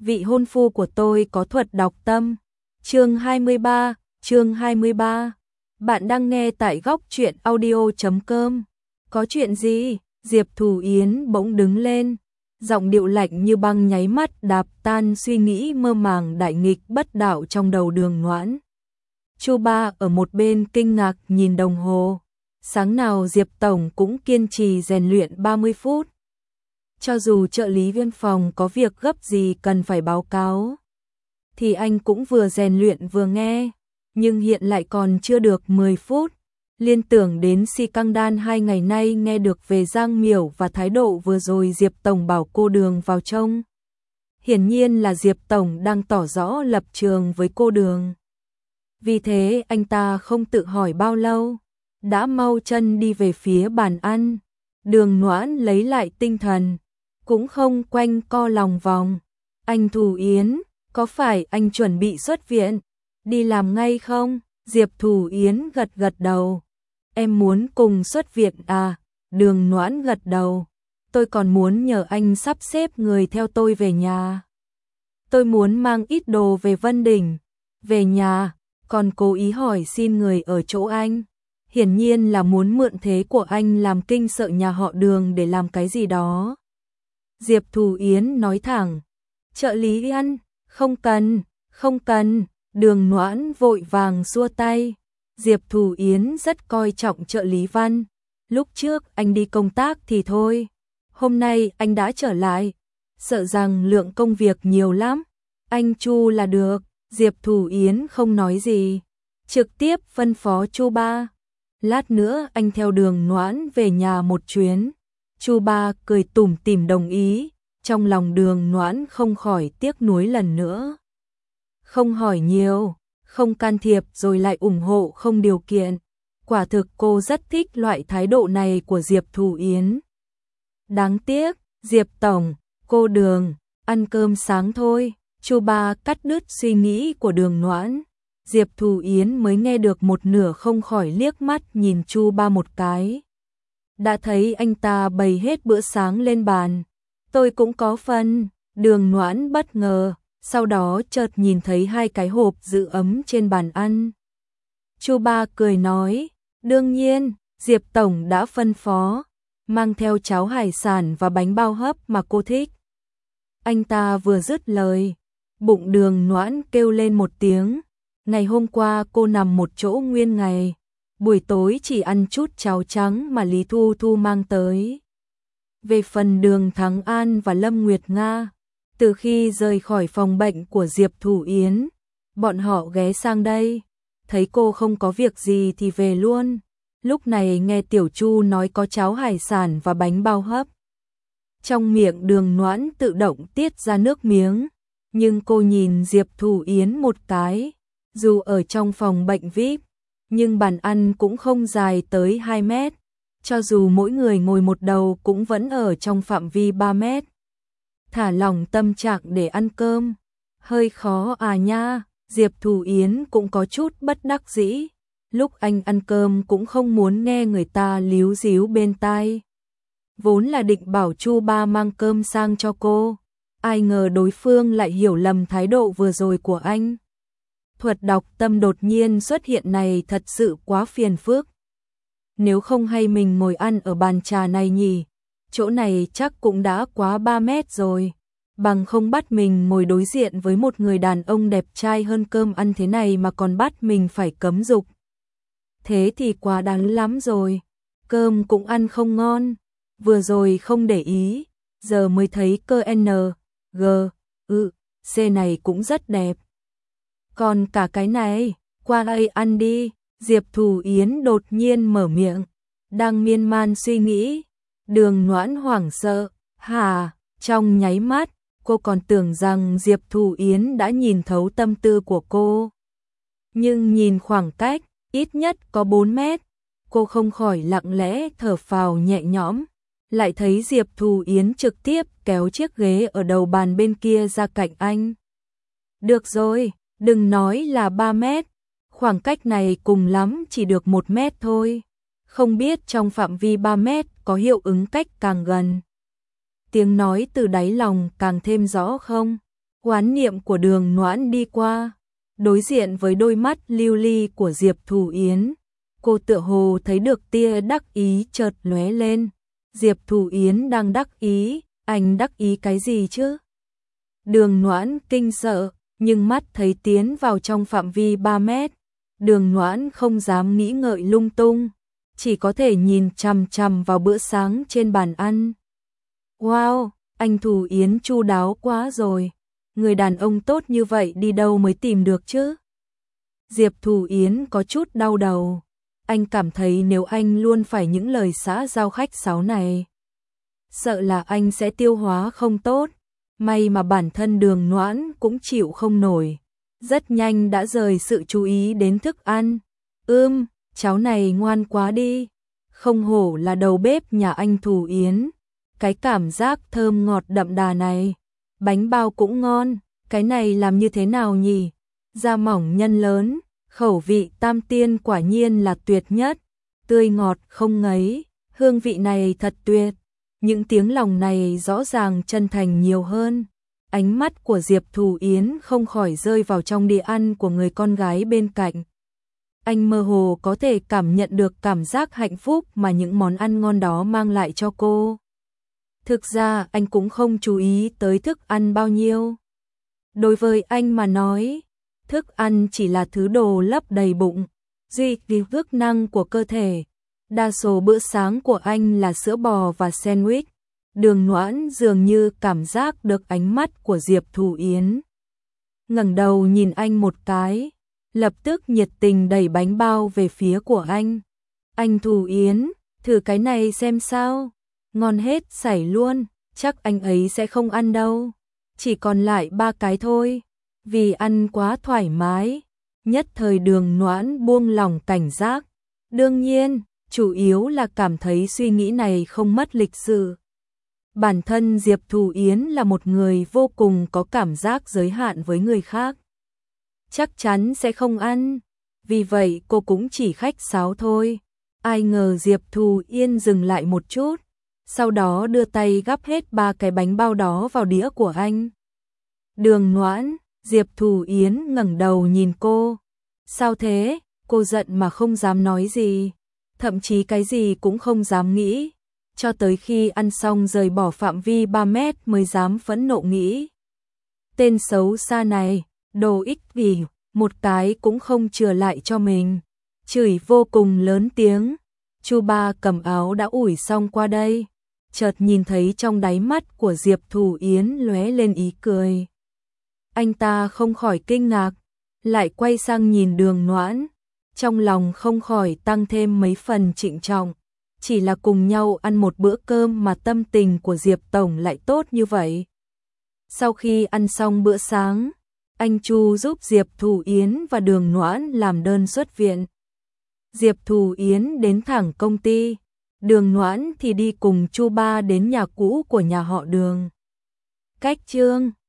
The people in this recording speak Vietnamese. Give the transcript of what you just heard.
vị hôn phu của tôi có thuật đọc tâm. Chương 23. Bạn đang nghe tại góc truyện audio.com. Có chuyện gì? Diệp Thù Yến bỗng đứng lên, giọng điệu lạnh như băng nháy mắt đạp tan suy nghĩ mơ màng đại nghịch bất đạo trong đầu Đường Noãn. Chu Ba ở một bên kinh ngạc nhìn đồng hồ. Sáng nào Diệp Tổng cũng kiên trì rèn luyện 30 phút. Cho dù trợ lý viên phòng có việc gấp gì cần phải báo cáo, thì anh cũng vừa rèn luyện vừa nghe, nhưng hiện lại còn chưa được 10 phút. Liên tưởng đến Si Căng Đan 2 ngày nay nghe được về Giang Miểu và thái độ vừa rồi Diệp Tổng bảo cô Đường vào trông. Hiển nhiên là Diệp Tổng đang tỏ rõ lập trường với cô Đường. Vì thế anh ta không tự hỏi bao lâu, đã mau chân đi về phía bàn ăn. Đường Noãn lấy lại tinh thần, cũng không quanh co lòng vòng. Anh Thù Yến, có phải anh chuẩn bị xuất viện, đi làm ngay không? Diệp Thù Yến gật gật đầu. Em muốn cùng xuất viện à? Đường Noãn gật đầu. Tôi còn muốn nhờ anh sắp xếp người theo tôi về nhà. Tôi muốn mang ít đồ về Vân Đỉnh. Về nhà, còn cố ý hỏi xin người ở chỗ anh. Hiển nhiên là muốn mượn thế của anh làm kinh sợ nhà họ Đường để làm cái gì đó. Diệp Thù Yến nói thẳng. Trợ lý ăn, không cần. Đường Noãn vội vàng xua tay. Diệp Thù Yến rất coi trọng trợ lý Văn. Lúc trước anh đi công tác thì thôi. Hôm nay anh đã trở lại. Sợ rằng lượng công việc nhiều lắm. Anh Chu là được. Diệp Thù Yến không nói gì, trực tiếp phân phó Chu Ba. Lát nữa anh theo Đường Noãn về nhà một chuyến. Chu Ba cười tủm tỉm đồng ý. Trong lòng Đường Noãn không khỏi tiếc nuối lần nữa. Không hỏi nhiều, không can thiệp rồi lại ủng hộ không điều kiện. Quả thực cô rất thích loại thái độ này của Diệp Thù Yến. Đáng tiếc, Diệp Tổng, cô Đường, ăn cơm sáng thôi. Chu Ba cắt đứt suy nghĩ của Đường Noãn. Diệp Thù Yến mới nghe được một nửa không khỏi liếc mắt nhìn Chu Ba một cái. Đã thấy anh ta bày hết bữa sáng lên bàn. Tôi cũng có phần. Đường Noãn bất ngờ, sau đó chợt nhìn thấy 2 cái hộp giữ ấm trên bàn ăn. Chu Ba cười nói, đương nhiên, Diệp Tổng đã phân phó, mang theo cháo hải sản và bánh bao hấp mà cô thích. Anh ta vừa dứt lời, bụng Đường Noãn kêu lên một tiếng. Ngày hôm qua cô nằm một chỗ nguyên ngày, buổi tối chỉ ăn chút cháo trắng mà Lý Thu Thu mang tới. Về phần Đường Thắng An và Lâm Nguyệt Nga, từ khi rời khỏi phòng bệnh của Diệp Thù Yến, bọn họ ghé sang đây, thấy cô không có việc gì thì về luôn. Lúc này nghe Tiểu Chu nói có cháo hải sản và bánh bao hấp. Trong miệng Đường Noãn tự động tiết ra nước miếng, nhưng cô nhìn Diệp Thù Yến một cái, dù ở trong phòng bệnh VIP, nhưng bàn ăn cũng không dài tới 2 mét, cho dù mỗi người ngồi một đầu cũng vẫn ở trong phạm vi 3 mét. Thả lỏng tâm trạng để ăn cơm, hơi khó à nha. Diệp Thù Yến cũng có chút bất đắc dĩ, lúc anh ăn cơm cũng không muốn nghe người ta líu díu bên tai. Vốn là định bảo Chu Ba mang cơm sang cho cô, ai ngờ đối phương lại hiểu lầm thái độ vừa rồi của anh. Thuật đọc tâm đột nhiên xuất hiện này thật sự quá phiền phức. Nếu không hay mình ngồi ăn ở bàn trà này nhỉ, chỗ này chắc cũng đã quá 3 mét rồi. Bằng không bắt mình ngồi đối diện với một người đàn ông đẹp trai hơn cơm ăn thế này mà còn bắt mình phải cấm dục. Thế thì quá đáng lắm rồi. Cơm cũng ăn không ngon. Vừa rồi không để ý, giờ mới thấy cơ N, G, C này cũng rất đẹp. Còn cả cái này, qua đây ăn đi. Diệp Thù Yến đột nhiên mở miệng, đang miên man suy nghĩ. Đường Noãn hoảng sợ, hả? Trong nháy mắt, cô còn tưởng rằng Diệp Thù Yến đã nhìn thấu tâm tư của cô. Nhưng nhìn khoảng cách, ít nhất có 4 mét, cô không khỏi lặng lẽ thở phào nhẹ nhõm. Lại thấy Diệp Thù Yến trực tiếp kéo chiếc ghế ở đầu bàn bên kia ra cạnh anh. Được rồi, đừng nói là 3 mét, khoảng cách này cùng lắm chỉ được 1 mét thôi. Không biết trong phạm vi 3 mét có hiệu ứng cách càng gần. Tiếng nói từ đáy lòng càng thêm rõ không? Oán niệm của Đường Noãn đi qua, đối diện với đôi mắt lưu ly của Diệp Thù Yến, cô tựa hồ thấy được tia đắc ý chợt lóe lên. Diệp Thù Yến đang đắc ý, anh đắc ý cái gì chứ? Đường Noãn kinh sợ, nhưng mắt thấy tiến vào trong phạm vi 3 mét. Đường Noãn không dám nghĩ ngợi lung tung, chỉ có thể nhìn chằm chằm vào bữa sáng trên bàn ăn. Wow, anh Thù Yến chu đáo quá rồi. Người đàn ông tốt như vậy đi đâu mới tìm được chứ? Diệp Thù Yến có chút đau đầu. Anh cảm thấy nếu anh luôn phải những lời xã giao khách sáo này, sợ là anh sẽ tiêu hóa không tốt. May mà bản thân Đường Noãn cũng chịu không nổi, rất nhanh đã rời sự chú ý đến thức ăn. Cháu này ngoan quá đi, không hổ là đầu bếp nhà anh Thù Yến. Cái cảm giác thơm ngọt đậm đà này, bánh bao cũng ngon, cái này làm như thế nào nhỉ? Da mỏng nhân lớn, khẩu vị tam tiên quả nhiên là tuyệt nhất, tươi ngọt không ngấy, hương vị này thật tuyệt. Những tiếng lòng này rõ ràng chân thành nhiều hơn. Ánh mắt của Diệp Thù Yến không khỏi rơi vào trong đĩa ăn của người con gái bên cạnh. Anh mơ hồ có thể cảm nhận được cảm giác hạnh phúc mà những món ăn ngon đó mang lại cho cô. Thực ra anh cũng không chú ý tới thức ăn bao nhiêu. Đối với anh mà nói, thức ăn chỉ là thứ đồ lấp đầy bụng, duy trì chức năng của cơ thể. Đa số bữa sáng của anh là sữa bò và sandwich. Đường Noãn dường như cảm giác được ánh mắt của Diệp Thù Yến. Ngẩng đầu nhìn anh một cái, lập tức nhiệt tình đẩy bánh bao về phía của anh. Anh Thù Yến, thử cái này xem sao. Ngon hết sảy luôn, chắc anh ấy sẽ không ăn đâu. Chỉ còn lại 3 cái thôi, vì ăn quá thoải mái. Nhất thời Đường Noãn buông lỏng cảnh giác. Đương nhiên, chủ yếu là cảm thấy suy nghĩ này không mất lịch sự. Bản thân Diệp Thù Yến là một người vô cùng có cảm giác giới hạn với người khác. Chắc chắn sẽ không ăn, vì vậy cô cũng chỉ khách sáo thôi. Ai ngờ Diệp Thù Yến dừng lại một chút, sau đó đưa tay gắp hết 3 cái bánh bao đó vào đĩa của anh. Đường Noãn, Diệp Thù Yến ngẩng đầu nhìn cô. Sao thế? Cô giận mà không dám nói gì, thậm chí cái gì cũng không dám nghĩ. Cho tới khi ăn xong rời bỏ phạm vi 3 mét mới dám phẫn nộ nghĩ. Tên xấu xa này, đồ ích kỷ, một cái cũng không chừa lại cho mình. Chửi vô cùng lớn tiếng. Chu Ba cầm áo đã ủi xong qua đây, chợt nhìn thấy trong đáy mắt của Diệp Thù Yến lóe lên ý cười. Anh ta không khỏi kinh ngạc, lại quay sang nhìn Đường Noãn, trong lòng không khỏi tăng thêm mấy phần trịnh trọng. Chỉ là cùng nhau ăn một bữa cơm mà tâm tình của Diệp Tổng lại tốt như vậy. Sau khi ăn xong bữa sáng, anh Chu giúp Diệp Thù Yến và Đường Noãn làm đơn xuất viện. Diệp Thù Yến đến thẳng công ty, Đường Noãn thì đi cùng Chu Ba đến nhà cũ của nhà họ Đường. Cách chương